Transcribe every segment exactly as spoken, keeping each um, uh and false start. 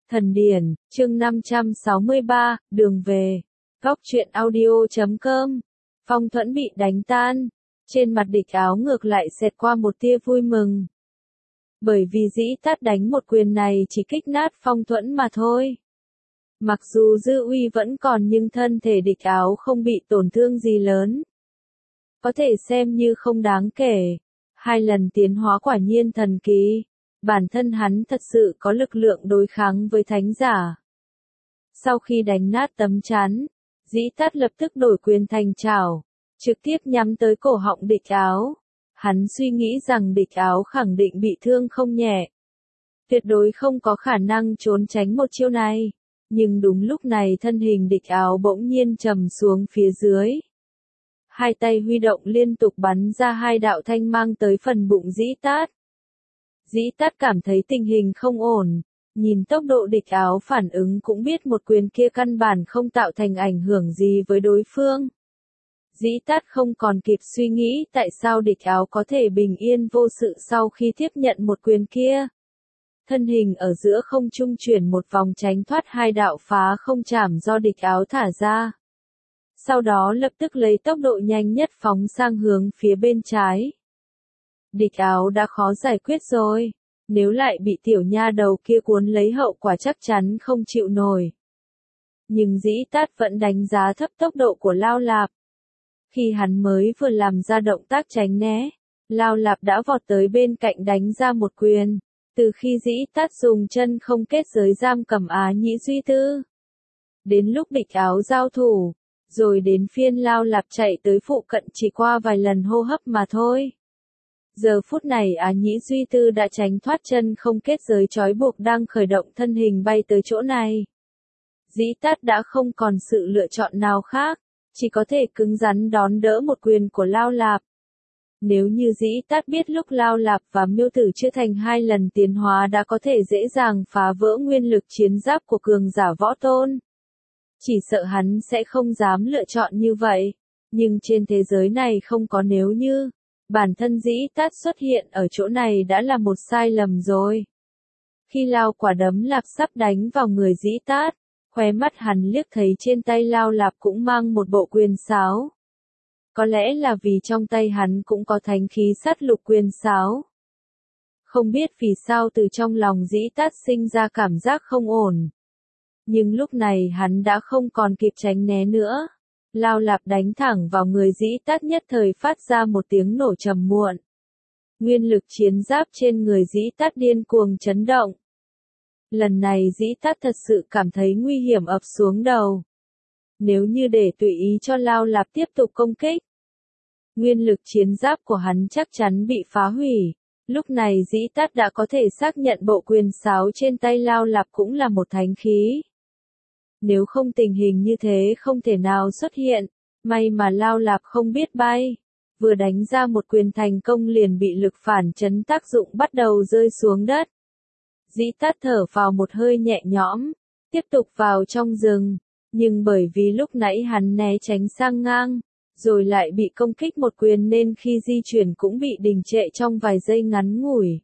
Thần điển, chương năm trăm sáu mươi ba, đường về. Góc truyện audio chấm com. Phong Thuẫn bị đánh tan. Trên mặt Địch Áo ngược lại xẹt qua một tia vui mừng. Bởi vì Dĩ Tát đánh một quyền này chỉ kích nát Phong Thuẫn mà thôi. Mặc dù dư uy vẫn còn nhưng thân thể Địch Áo không bị tổn thương gì lớn. Có thể xem như không đáng kể. Hai lần tiến hóa quả nhiên thần kỳ. Bản thân hắn thật sự có lực lượng đối kháng với thánh giả. Sau khi đánh nát tấm chắn, Dĩ Tát lập tức đổi quyền thành trảo, trực tiếp nhắm tới cổ họng Địch Áo. Hắn suy nghĩ rằng Địch Áo khẳng định bị thương không nhẹ. Tuyệt đối không có khả năng trốn tránh một chiêu này. Nhưng đúng lúc này thân hình Địch Áo bỗng nhiên trầm xuống phía dưới. Hai tay huy động liên tục bắn ra hai đạo thanh mang tới phần bụng Dĩ Tát. Dĩ Tát cảm thấy tình hình không ổn, nhìn tốc độ Địch Áo phản ứng cũng biết một quyền kia căn bản không tạo thành ảnh hưởng gì với đối phương. Dĩ Tát không còn kịp suy nghĩ tại sao Địch Áo có thể bình yên vô sự sau khi tiếp nhận một quyền kia. Thân hình ở giữa không trung chuyển một vòng tránh thoát hai đạo phá không chảm do Địch Áo thả ra. Sau đó lập tức lấy tốc độ nhanh nhất phóng sang hướng phía bên trái. Địch Áo đã khó giải quyết rồi, nếu lại bị tiểu nha đầu kia cuốn lấy hậu quả chắc chắn không chịu nổi. Nhưng Dĩ Tát vẫn đánh giá thấp tốc độ của Lao Lạp. Khi hắn mới vừa làm ra động tác tránh né, Lao Lạp đã vọt tới bên cạnh đánh ra một quyền, từ khi Dĩ Tát dùng chân không kết giới giam cầm Á Nhĩ Duy Tư. Đến lúc Địch Áo giao thủ, rồi đến phiên Lao Lạp chạy tới phụ cận chỉ qua vài lần hô hấp mà thôi. Giờ phút này Á Nhĩ Duy Tư đã tránh thoát chân không kết giới trói buộc đang khởi động thân hình bay tới chỗ này. Dĩ Tát đã không còn sự lựa chọn nào khác, chỉ có thể cứng rắn đón đỡ một quyền của Lao Lạp. Nếu như Dĩ Tát biết lúc Lao Lạp và Miêu Tử chưa thành hai lần tiến hóa đã có thể dễ dàng phá vỡ nguyên lực chiến giáp của cường giả võ tôn, chỉ sợ hắn sẽ không dám lựa chọn như vậy. Nhưng trên thế giới này không có nếu như. Bản thân Dĩ Tát xuất hiện ở chỗ này đã là một sai lầm rồi. Khi Lao quả đấm Lạp sắp đánh vào người Dĩ Tát, khóe mắt hắn liếc thấy trên tay Lao Lạp cũng mang một bộ quyền sáo. Có lẽ là vì trong tay hắn cũng có thánh khí sát lục quyền sáo. Không biết vì sao từ trong lòng Dĩ Tát sinh ra cảm giác không ổn. Nhưng lúc này hắn đã không còn kịp tránh né nữa. Lao Lạp đánh thẳng vào người Dĩ Tát nhất thời phát ra một tiếng nổ trầm muộn. Nguyên lực chiến giáp trên người Dĩ Tát điên cuồng chấn động. Lần này Dĩ Tát thật sự cảm thấy nguy hiểm ập xuống đầu. Nếu như để tùy ý cho Lao Lạp tiếp tục công kích, nguyên lực chiến giáp của hắn chắc chắn bị phá hủy. Lúc này Dĩ Tát đã có thể xác nhận bộ quyền sáo trên tay Lao Lạp cũng là một thánh khí. Nếu không tình hình như thế không thể nào xuất hiện, may mà Lao Lạp không biết bay. Vừa đánh ra một quyền thành công liền bị lực phản chấn tác dụng bắt đầu rơi xuống đất. Dĩ Tát thở vào một hơi nhẹ nhõm, tiếp tục vào trong rừng, nhưng bởi vì lúc nãy hắn né tránh sang ngang, rồi lại bị công kích một quyền nên khi di chuyển cũng bị đình trệ trong vài giây ngắn ngủi.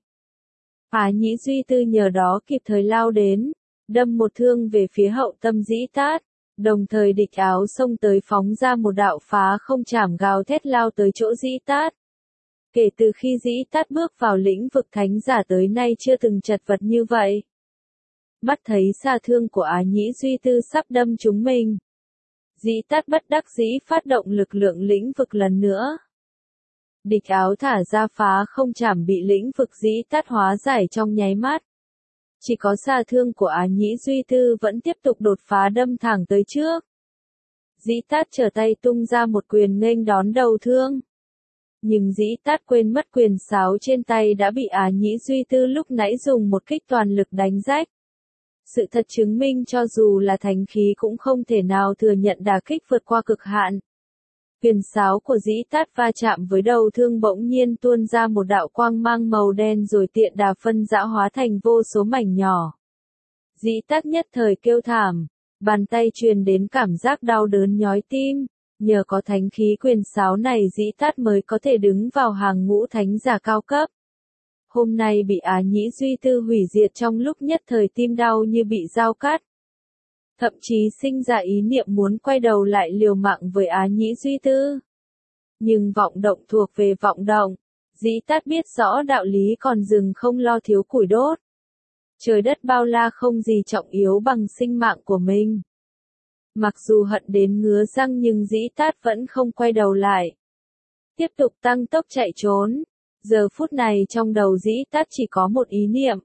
Á Nhĩ Duy Tư nhờ đó kịp thời lao đến, đâm một thương về phía hậu tâm Dĩ Tát, đồng thời Địch Áo xông tới phóng ra một đạo phá không chảm gào thét lao tới chỗ Dĩ Tát. Kể từ khi Dĩ Tát bước vào lĩnh vực thánh giả tới nay chưa từng chật vật như vậy. Mắt thấy xạ thương của Á Nhĩ Duy Tư sắp đâm trúng mình, Dĩ Tát bất đắc dĩ phát động lực lượng lĩnh vực lần nữa. Địch Áo thả ra phá không chảm bị lĩnh vực Dĩ Tát hóa giải trong nháy mắt. Chỉ có xạ thương của Á Nhĩ Duy Tư vẫn tiếp tục đột phá đâm thẳng tới trước. Dĩ Tát trở tay tung ra một quyền nghênh đón đầu thương. Nhưng Dĩ Tát quên mất quyền sáo trên tay đã bị Á Nhĩ Duy Tư lúc nãy dùng một kích toàn lực đánh rách. Sự thật chứng minh cho dù là thánh khí cũng không thể nào thừa nhận đả kích vượt qua cực hạn. Quyền sáo của Dĩ Tát va chạm với đầu thương bỗng nhiên tuôn ra một đạo quang mang màu đen rồi tiện đà phân rã hóa thành vô số mảnh nhỏ. Dĩ Tát nhất thời kêu thảm, bàn tay truyền đến cảm giác đau đớn nhói tim, nhờ có thánh khí quyền sáo này Dĩ Tát mới có thể đứng vào hàng ngũ thánh giả cao cấp. hôm nay bị Á Nhĩ Duy Tư hủy diệt trong lúc nhất thời tim đau như bị dao cắt. Thậm chí sinh ra ý niệm muốn quay đầu lại liều mạng với Á Nhĩ Duy Tư. Nhưng vọng động thuộc về vọng động, Dĩ Tát biết rõ đạo lý còn rừng không lo thiếu củi đốt. Trời đất bao la không gì trọng yếu bằng sinh mạng của mình. Mặc dù hận đến ngứa răng nhưng Dĩ Tát vẫn không quay đầu lại. Tiếp tục tăng tốc chạy trốn. Giờ phút này trong đầu Dĩ Tát chỉ có một ý niệm.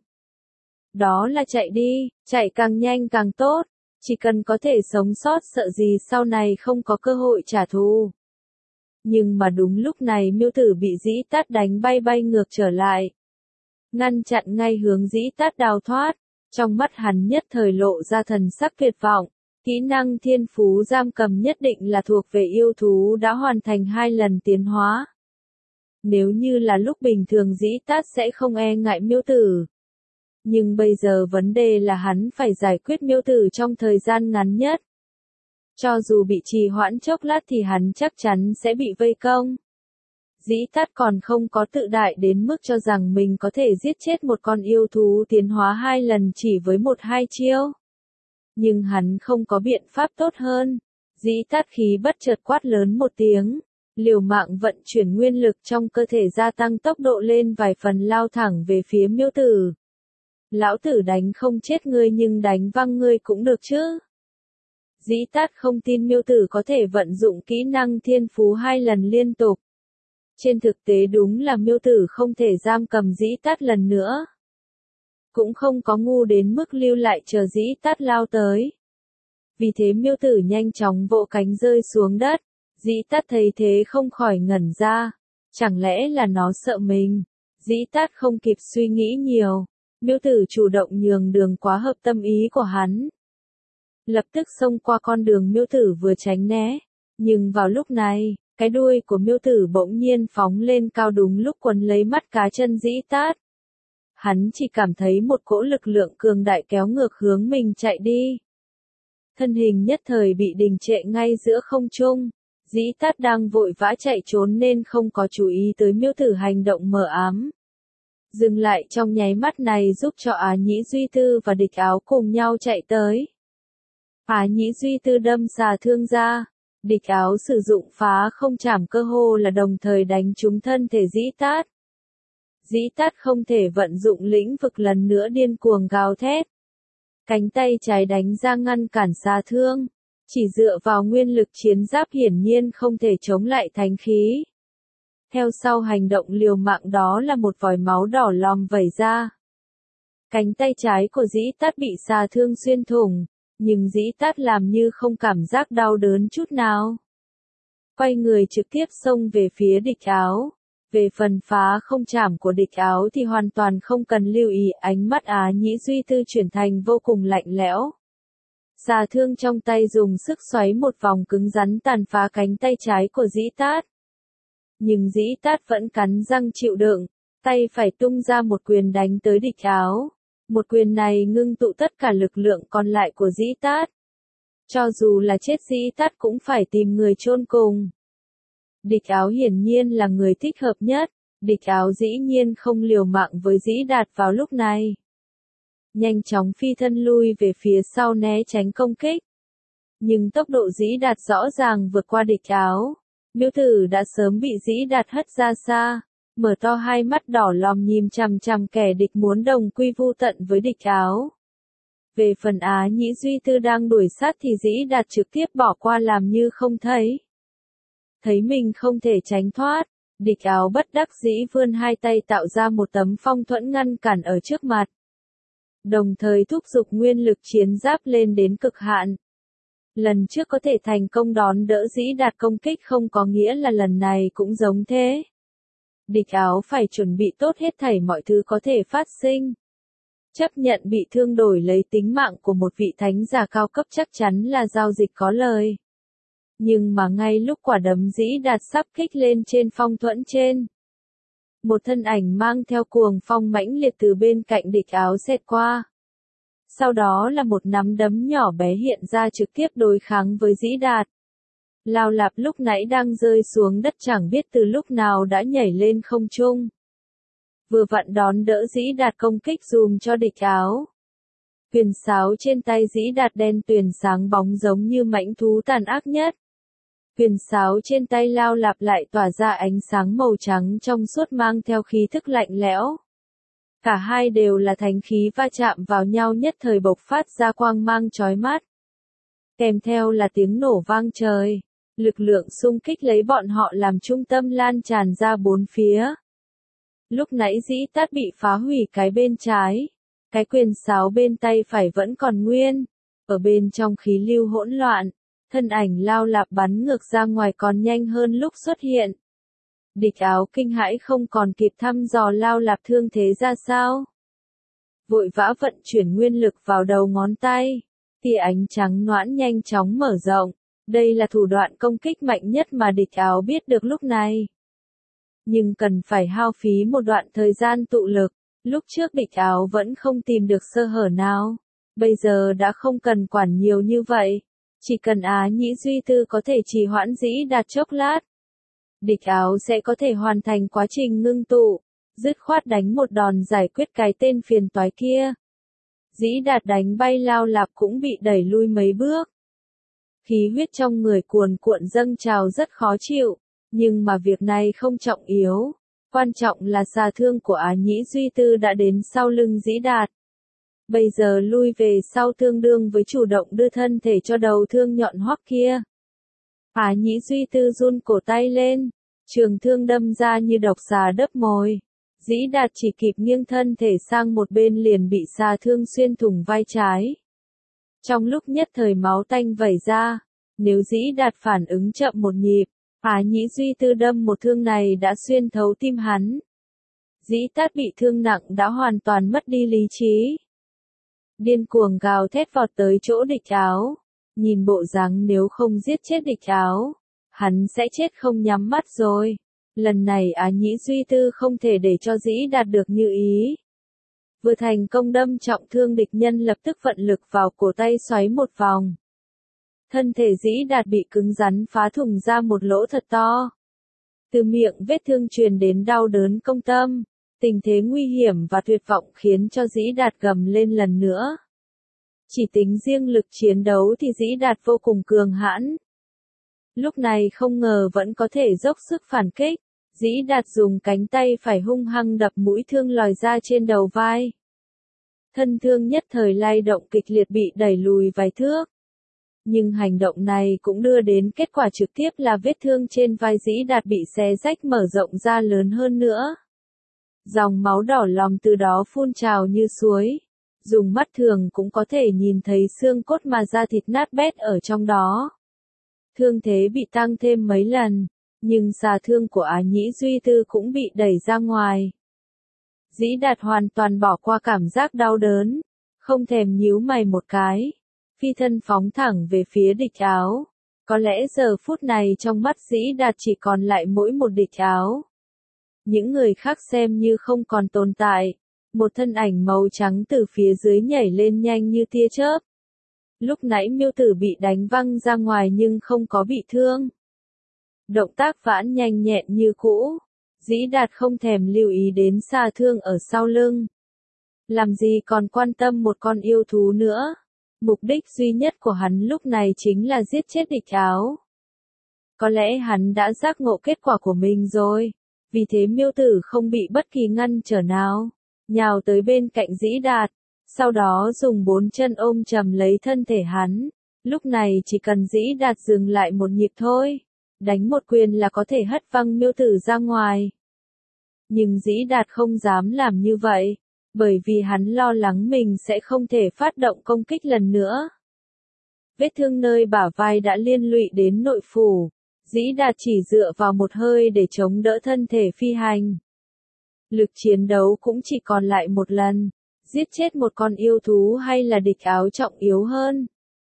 Đó là chạy đi, chạy càng nhanh càng tốt. Chỉ cần có thể sống sót sợ gì sau này không có cơ hội trả thù. Nhưng mà đúng lúc này Miêu Tử bị Dĩ Tát đánh bay bay ngược trở lại. Ngăn chặn ngay hướng Dĩ Tát đào thoát. Trong mắt hắn nhất thời lộ ra thần sắc tuyệt vọng. Kỹ năng thiên phú giam cầm nhất định là thuộc về yêu thú đã hoàn thành hai lần tiến hóa. Nếu như là lúc bình thường Dĩ Tát sẽ không e ngại Miêu Tử. Nhưng bây giờ vấn đề là hắn phải giải quyết Miêu Tử trong thời gian ngắn nhất. Cho dù bị trì hoãn chốc lát thì hắn chắc chắn sẽ bị vây công. Dĩ Tát còn không có tự đại đến mức cho rằng mình có thể giết chết một con yêu thú tiến hóa hai lần chỉ với một hai chiêu. Nhưng hắn không có biện pháp tốt hơn. Dĩ Tát khí bất chợt quát lớn một tiếng. Liều mạng vận chuyển nguyên lực trong cơ thể gia tăng tốc độ lên vài phần lao thẳng về phía Miêu Tử. Lão tử đánh không chết ngươi nhưng đánh văng ngươi cũng được chứ. Dĩ Tát không tin Miêu Tử có thể vận dụng kỹ năng thiên phú hai lần liên tục. Trên thực tế đúng là Miêu Tử không thể giam cầm Dĩ Tát lần nữa. Cũng không có ngu đến mức lưu lại chờ Dĩ Tát lao tới. Vì thế Miêu Tử nhanh chóng vỗ cánh rơi xuống đất. Dĩ Tát thấy thế không khỏi ngẩn ra. Chẳng lẽ là nó sợ mình? Dĩ Tát không kịp suy nghĩ nhiều. Miêu Tử chủ động nhường đường quá hợp tâm ý của hắn. Lập tức xông qua con đường Miêu Tử vừa tránh né. Nhưng vào lúc này, cái đuôi của Miêu Tử bỗng nhiên phóng lên cao đúng lúc quấn lấy mắt cá chân Dĩ Tát. Hắn chỉ cảm thấy một cỗ lực lượng cường đại kéo ngược hướng mình chạy đi. Thân hình nhất thời bị đình trệ ngay giữa không trung. Dĩ Tát đang vội vã chạy trốn nên không có chú ý tới Miêu Tử hành động mờ ám. Dừng lại trong nháy mắt này giúp cho Á Nhĩ Duy Tư và Địch Áo cùng nhau chạy tới. Á Nhĩ Duy Tư đâm xà thương ra. Địch Áo sử dụng phá không chảm cơ hồ là đồng thời đánh trúng thân thể Dĩ Tát. Dĩ Tát không thể vận dụng lĩnh vực lần nữa điên cuồng gào thét. Cánh tay trái đánh ra ngăn cản xà thương. Chỉ dựa vào nguyên lực chiến giáp hiển nhiên không thể chống lại thánh khí. Theo sau hành động liều mạng đó là một vòi máu đỏ lòm vẩy ra. Cánh tay trái của Dĩ Tát bị xà thương xuyên thủng, nhưng Dĩ Tát làm như không cảm giác đau đớn chút nào. Quay người trực tiếp xông về phía Địch Áo. Về phần phá không chảm của Địch Áo thì hoàn toàn không cần lưu ý, ánh mắt Á Nhĩ Duy Tư chuyển thành vô cùng lạnh lẽo. Xà thương trong tay dùng sức xoáy một vòng cứng rắn tàn phá cánh tay trái của Dĩ Tát. Nhưng Dĩ Tát vẫn cắn răng chịu đựng, tay phải tung ra một quyền đánh tới Địch Áo. Một quyền này ngưng tụ tất cả lực lượng còn lại của Dĩ Tát. Cho dù là chết Dĩ Tát cũng phải tìm người chôn cùng. Địch Áo hiển nhiên là người thích hợp nhất. Địch Áo dĩ nhiên không liều mạng với Dĩ Đạt vào lúc này. Nhanh chóng phi thân lui về phía sau né tránh công kích. Nhưng tốc độ Dĩ Đạt rõ ràng vượt qua Địch Áo. Miêu Tử đã sớm bị Dĩ Đạt hất ra xa, mở to hai mắt đỏ lòm nhìn chằm chằm kẻ địch muốn đồng quy vu tận với Địch Áo. Về phần Á Nhĩ Duy Tư đang đuổi sát thì Dĩ Đạt trực tiếp bỏ qua làm như không thấy. Thấy mình không thể tránh thoát, Địch Áo bất đắc dĩ vươn hai tay tạo ra một tấm phong thuẫn ngăn cản ở trước mặt. Đồng thời thúc giục nguyên lực chiến giáp lên đến cực hạn. Lần trước có thể thành công đón đỡ Dĩ Đạt công kích không có nghĩa là lần này cũng giống thế. Địch Áo phải chuẩn bị tốt hết thảy mọi thứ có thể phát sinh. Chấp nhận bị thương đổi lấy tính mạng của một vị thánh giả cao cấp chắc chắn là giao dịch có lời. Nhưng mà ngay lúc quả đấm Dĩ Đạt sắp kích lên trên phong thuẫn trên. Một thân ảnh mang theo cuồng phong mãnh liệt từ bên cạnh Địch Áo xẹt qua. Sau đó là một nắm đấm nhỏ bé hiện ra trực tiếp đối kháng với Dĩ Đạt. Lao Lạp lúc nãy đang rơi xuống đất chẳng biết từ lúc nào đã nhảy lên không trung. vừa vặn đón đỡ Dĩ Đạt công kích dùm cho địch áo. Huyền sáo trên tay Dĩ Đạt đen tuyền sáng bóng giống như mãnh thú tàn ác nhất. Huyền sáo trên tay Lao Lạp lại tỏa ra ánh sáng màu trắng trong suốt mang theo khí thức lạnh lẽo. Cả hai đều là thánh khí va chạm vào nhau nhất thời bộc phát ra quang mang chói mắt. Kèm theo là tiếng nổ vang trời, lực lượng xung kích lấy bọn họ làm trung tâm lan tràn ra bốn phía. Lúc nãy Dĩ Tát bị phá hủy cái bên trái, cái quyền sáo bên tay phải vẫn còn nguyên, ở bên trong khí lưu hỗn loạn, thân ảnh Lao Lạp bắn ngược ra ngoài còn nhanh hơn lúc xuất hiện. Địch áo kinh hãi không còn kịp thăm dò Lao Lạp thương thế ra sao. Vội vã vận chuyển nguyên lực vào đầu ngón tay, tia ánh trắng noãn nhanh chóng mở rộng, đây là thủ đoạn công kích mạnh nhất mà địch áo biết được lúc này. Nhưng cần phải hao phí một đoạn thời gian tụ lực, lúc trước địch áo vẫn không tìm được sơ hở nào, bây giờ đã không cần quản nhiều như vậy, chỉ cần Á Nhĩ Duy Tư có thể trì hoãn Dĩ Đạt chốc lát. Địch áo sẽ có thể hoàn thành quá trình ngưng tụ, dứt khoát đánh một đòn giải quyết cái tên phiền toái kia. Dĩ Đạt đánh bay Lao Lạp cũng bị đẩy lui mấy bước. Khí huyết trong người cuồn cuộn dâng trào rất khó chịu, nhưng mà việc này không trọng yếu. Quan trọng là xà thương của Á Nhĩ Duy Tư đã đến sau lưng Dĩ Đạt. Bây giờ lui về sau tương đương với chủ động đưa thân thể cho đầu thương nhọn hoắc kia. Á Nhĩ Duy Tư run cổ tay lên, trường thương đâm ra như độc xà đớp mồi. Dĩ Đạt chỉ kịp nghiêng thân thể sang một bên liền bị xà thương xuyên thủng vai trái. Trong lúc nhất thời máu tanh vẩy ra, nếu Dĩ Đạt phản ứng chậm một nhịp, Á Nhĩ Duy Tư đâm một thương này đã xuyên thấu tim hắn. Dĩ Tát bị thương nặng đã hoàn toàn mất đi lý trí. Điên cuồng gào thét vọt tới chỗ địch áo. Nhìn bộ dáng nếu không giết chết địch áo, hắn sẽ chết không nhắm mắt rồi. Lần này Á Nhĩ Duy Tư không thể để cho Dĩ Đạt được như ý. Vừa thành công đâm trọng thương địch nhân lập tức vận lực vào cổ tay xoáy một vòng. Thân thể Dĩ Đạt bị cứng rắn phá thủng ra một lỗ thật to. Từ miệng vết thương truyền đến đau đớn công tâm, tình thế nguy hiểm và tuyệt vọng khiến cho Dĩ Đạt gầm lên lần nữa. Chỉ tính riêng lực chiến đấu thì Dĩ Đạt vô cùng cường hãn. Lúc này không ngờ vẫn có thể dốc sức phản kích. Dĩ Đạt dùng cánh tay phải hung hăng đập mũi thương lòi ra trên đầu vai. Thân thương nhất thời lay động kịch liệt bị đẩy lùi vài thước. Nhưng hành động này cũng đưa đến kết quả trực tiếp là vết thương trên vai Dĩ Đạt bị xé rách mở rộng ra lớn hơn nữa. Dòng máu đỏ lòm từ đó phun trào như suối. Dùng mắt thường cũng có thể nhìn thấy xương cốt mà da thịt nát bét ở trong đó. Thương thế bị tăng thêm mấy lần, nhưng xà thương của Á Nhĩ Duy Tư cũng bị đẩy ra ngoài. Dĩ Đạt hoàn toàn bỏ qua cảm giác đau đớn, không thèm nhíu mày một cái, phi thân phóng thẳng về phía địch áo. Có lẽ giờ phút này trong mắt Dĩ Đạt chỉ còn lại mỗi một địch áo. Những người khác xem như không còn tồn tại. Một thân ảnh màu trắng từ phía dưới nhảy lên nhanh như tia chớp. Lúc nãy Miêu Tử bị đánh văng ra ngoài nhưng không có bị thương. Động tác vãn nhanh nhẹn như cũ. Dĩ Đạt không thèm lưu ý đến xà thương ở sau lưng. Làm gì còn quan tâm một con yêu thú nữa. Mục đích duy nhất của hắn lúc này chính là giết chết địch áo. Có lẽ hắn đã giác ngộ kết quả của mình rồi. Vì thế Miêu Tử không bị bất kỳ ngăn trở nào. Nhào tới bên cạnh Dĩ Đạt, sau đó dùng bốn chân ôm chầm lấy thân thể hắn. Lúc này chỉ cần Dĩ Đạt dừng lại một nhịp thôi, đánh một quyền là có thể hất văng Miêu Tử ra ngoài. Nhưng Dĩ Đạt không dám làm như vậy, bởi vì hắn lo lắng mình sẽ không thể phát động công kích lần nữa. Vết thương nơi bả vai đã liên lụy đến nội phủ, Dĩ Đạt chỉ dựa vào một hơi để chống đỡ thân thể phi hành. Lực chiến đấu cũng chỉ còn lại một lần, giết chết một con yêu thú hay là địch áo trọng yếu hơn.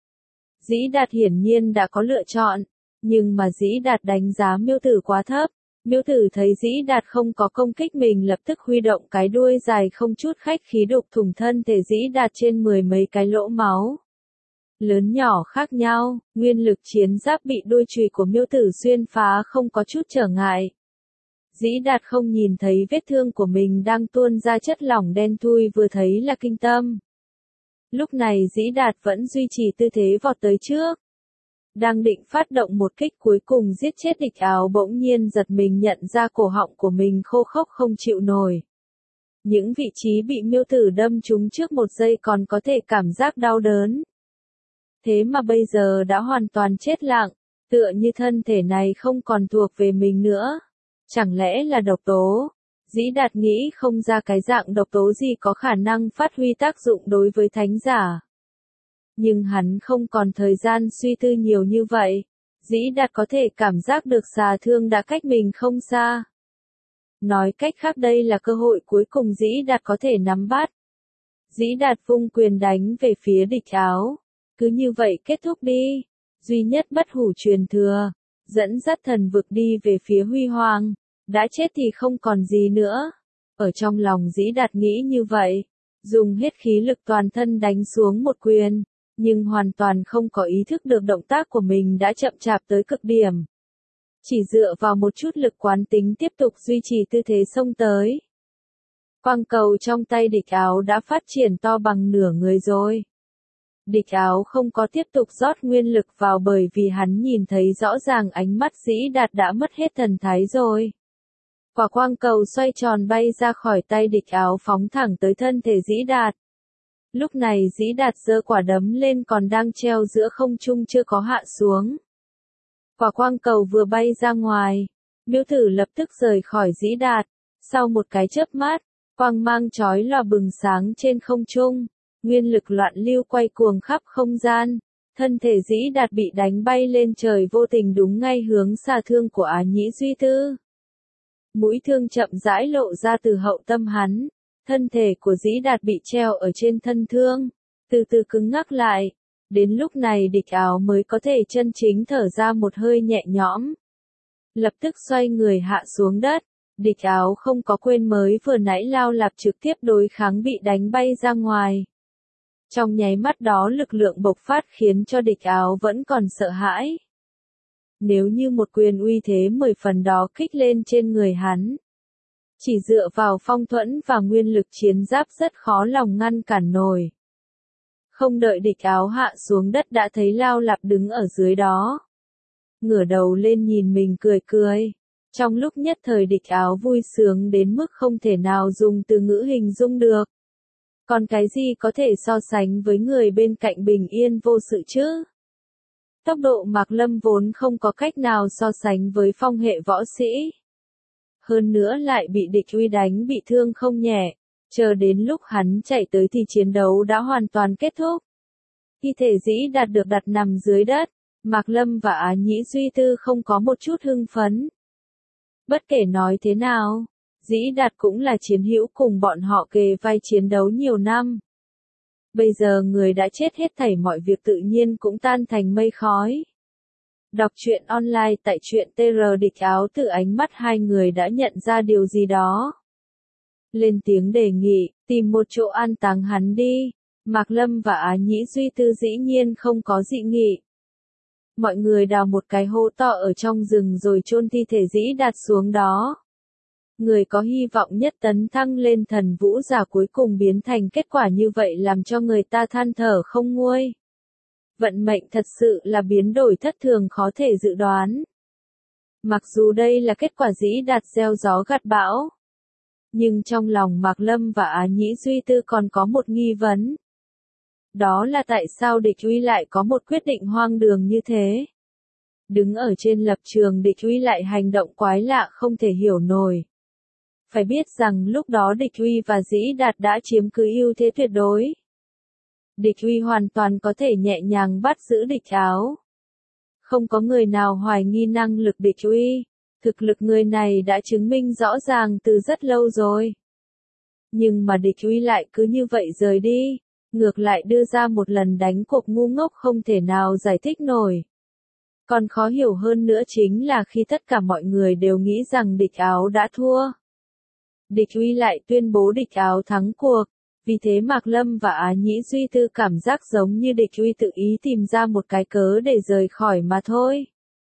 Dĩ Đạt hiển nhiên đã có lựa chọn, nhưng mà Dĩ Đạt đánh giá Miêu Tử quá thấp. Miêu Tử thấy Dĩ Đạt không có công kích mình lập tức huy động cái đuôi dài không chút khách khí đục thủng thân thể Dĩ Đạt trên mười mấy cái lỗ máu. Lớn nhỏ khác nhau, nguyên lực chiến giáp bị đuôi chùy của Miêu Tử xuyên phá không có chút trở ngại. Dĩ Đạt không nhìn thấy vết thương của mình đang tuôn ra chất lỏng đen thui vừa thấy là kinh tâm. Lúc này Dĩ Đạt vẫn duy trì tư thế vọt tới trước. Đang định phát động một kích cuối cùng giết chết địch áo bỗng nhiên giật mình nhận ra cổ họng của mình khô khốc không chịu nổi. Những vị trí bị miêu tử đâm trúng trước một giây còn có thể cảm giác đau đớn. Thế mà bây giờ đã hoàn toàn chết lặng, tựa như thân thể này không còn thuộc về mình nữa. Chẳng lẽ là độc tố? Dĩ Đạt nghĩ không ra cái dạng độc tố gì có khả năng phát huy tác dụng đối với thánh giả. Nhưng hắn không còn thời gian suy tư nhiều như vậy. Dĩ Đạt có thể cảm giác được xà thương đã cách mình không xa. Nói cách khác đây là cơ hội cuối cùng Dĩ Đạt có thể nắm bắt. Dĩ Đạt vung quyền đánh về phía địch áo. Cứ như vậy kết thúc đi. Duy nhất bất hủ truyền thừa. Dẫn dắt thần vực đi về phía huy hoàng. Đã chết thì không còn gì nữa. Ở trong lòng Dĩ Đạt nghĩ như vậy. Dùng hết khí lực toàn thân đánh xuống một quyền. Nhưng hoàn toàn không có ý thức được động tác của mình đã chậm chạp tới cực điểm. Chỉ dựa vào một chút lực quán tính tiếp tục duy trì tư thế xông tới. Quang cầu trong tay địch áo đã phát triển to bằng nửa người rồi. Địch áo không có tiếp tục rót nguyên lực vào bởi vì hắn nhìn thấy rõ ràng ánh mắt Dĩ Đạt đã mất hết thần thái rồi. Quả quang cầu xoay tròn bay ra khỏi tay địch áo phóng thẳng tới thân thể Dĩ Đạt. Lúc này Dĩ Đạt giơ quả đấm lên còn đang treo giữa không trung chưa có hạ xuống. Quả quang cầu vừa bay ra ngoài, miêu tử lập tức rời khỏi Dĩ Đạt. Sau một cái chớp mắt, quang mang chói lòa bừng sáng trên không trung, nguyên lực loạn lưu quay cuồng khắp không gian. Thân thể Dĩ Đạt bị đánh bay lên trời vô tình đúng ngay hướng xà thương của Á Nhĩ Duy Tư. Mũi thương chậm rãi lộ ra từ hậu tâm hắn. Thân thể của Dĩ Đạt bị treo ở trên thân thương, từ từ cứng ngắc lại. Đến lúc này địch áo mới có thể chân chính thở ra một hơi nhẹ nhõm. Lập tức xoay người hạ xuống đất, địch áo không có quên mới vừa nãy lao lạp trực tiếp đối kháng bị đánh bay ra ngoài. Trong nháy mắt đó lực lượng bộc phát khiến cho địch áo vẫn còn sợ hãi. Nếu như một quyền uy thế mười phần đó kích lên trên người hắn. Chỉ dựa vào phong thuẫn và nguyên lực chiến giáp rất khó lòng ngăn cản nổi. Không đợi địch áo hạ xuống đất đã thấy Lao Lạp đứng ở dưới đó. Ngửa đầu lên nhìn mình cười cười. Trong lúc nhất thời địch áo vui sướng đến mức không thể nào dùng từ ngữ hình dung được. Còn cái gì có thể so sánh với người bên cạnh bình yên vô sự chứ? Tốc độ Mạc Lâm vốn không có cách nào so sánh với phong hệ võ sĩ. Hơn nữa lại bị địch uy đánh bị thương không nhẹ. Chờ đến lúc hắn chạy tới thì chiến đấu đã hoàn toàn kết thúc. Thi thể Dĩ Đạt được đặt nằm dưới đất, Mạc Lâm và Á Nhĩ Duy Tư không có một chút hưng phấn. Bất kể nói thế nào, Dĩ Đạt cũng là chiến hữu cùng bọn họ kề vai chiến đấu nhiều năm. Bây giờ người đã chết hết thảy mọi việc tự nhiên cũng tan thành mây khói. Đọc truyện online tại truyện tê rờ địch áo từ ánh mắt hai người đã nhận ra điều gì đó. Lên tiếng đề nghị, tìm một chỗ an táng hắn đi. Mạc Lâm và Á Nhĩ Duy Tư dĩ nhiên không có dị nghị. Mọi người đào một cái hố to ở trong rừng rồi chôn thi thể Dĩ Đạt xuống đó. Người có hy vọng nhất tấn thăng lên thần vũ giả cuối cùng biến thành kết quả như vậy làm cho người ta than thở không nguôi. Vận mệnh thật sự là biến đổi thất thường khó thể dự đoán. Mặc dù đây là kết quả Dĩ Đạt gieo gió gặt bão. Nhưng trong lòng Mạc Lâm và Á Nhĩ Duy Tư còn có một nghi vấn. Đó là tại sao địch uy lại có một quyết định hoang đường như thế? Đứng ở trên lập trường địch uy lại hành động quái lạ không thể hiểu nổi. Phải biết rằng lúc đó địch uy và Dĩ Đạt đã chiếm cứ ưu thế tuyệt đối. Địch uy hoàn toàn có thể nhẹ nhàng bắt giữ địch áo. Không có người nào hoài nghi năng lực địch uy. Thực lực người này đã chứng minh rõ ràng từ rất lâu rồi. Nhưng mà địch uy lại cứ như vậy rời đi. Ngược lại đưa ra một lần đánh cuộc ngu ngốc không thể nào giải thích nổi. Còn khó hiểu hơn nữa chính là khi tất cả mọi người đều nghĩ rằng địch áo đã thua. Địch uy lại tuyên bố địch áo thắng cuộc. Vì thế Mạc Lâm và Á Nhĩ Duy Tư cảm giác giống như địch uy tự ý tìm ra một cái cớ để rời khỏi mà thôi.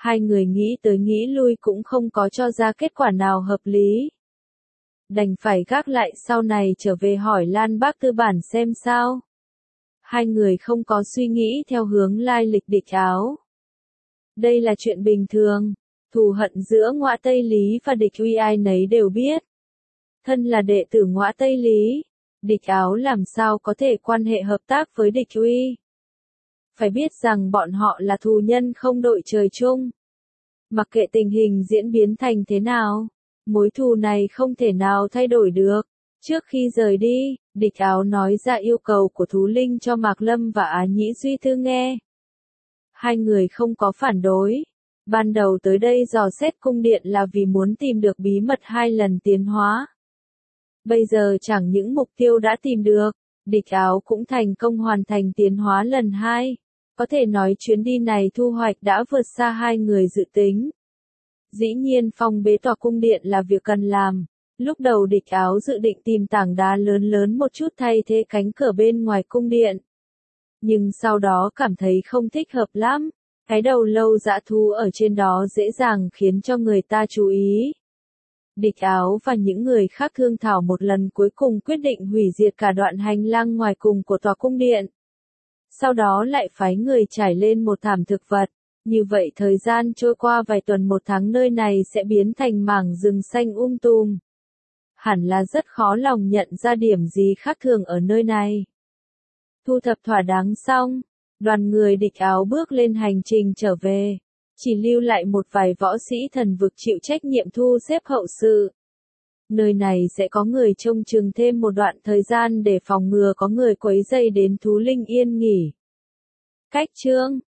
Hai người nghĩ tới nghĩ lui cũng không có cho ra kết quả nào hợp lý. Đành phải gác lại sau này trở về hỏi Lan Bác Tư Bản xem sao. Hai người không có suy nghĩ theo hướng lai lịch địch Áo. Đây là chuyện bình thường, thù hận giữa Ngõa Tây Lý và địch Uy ai nấy đều biết. Thân là đệ tử Ngõa Tây Lý, địch Áo làm sao có thể quan hệ hợp tác với địch Uy. Phải biết rằng bọn họ là thù nhân không đội trời chung. Mặc kệ tình hình diễn biến thành thế nào, mối thù này không thể nào thay đổi được. Trước khi rời đi, địch Áo nói ra yêu cầu của Thú Linh cho Mạc Lâm và Á Nhĩ Duy Tư nghe. Hai người không có phản đối. Ban đầu tới đây dò xét cung điện là vì muốn tìm được bí mật hai lần tiến hóa. Bây giờ chẳng những mục tiêu đã tìm được, địch Áo cũng thành công hoàn thành tiến hóa lần hai. Có thể nói chuyến đi này thu hoạch đã vượt xa hai người dự tính. Dĩ nhiên phong bế tòa cung điện là việc cần làm. Lúc đầu địch Áo dự định tìm tảng đá lớn lớn một chút thay thế cánh cửa bên ngoài cung điện. Nhưng sau đó cảm thấy không thích hợp lắm. Cái đầu lâu dã thú ở trên đó dễ dàng khiến cho người ta chú ý. Địch Áo và những người khác thương thảo một lần cuối cùng quyết định hủy diệt cả đoạn hành lang ngoài cùng của tòa cung điện. Sau đó lại phái người trải lên một thảm thực vật. Như vậy thời gian trôi qua vài tuần một tháng nơi này sẽ biến thành mảng rừng xanh um tùm. Hẳn là rất khó lòng nhận ra điểm gì khác thường ở nơi này. Thu thập thỏa đáng xong, đoàn người địch Áo bước lên hành trình trở về. Chỉ lưu lại một vài võ sĩ thần vực chịu trách nhiệm thu xếp hậu sự. Nơi này sẽ có người trông chừng thêm một đoạn thời gian để phòng ngừa có người quấy rầy đến Thú Linh yên nghỉ. Cách chương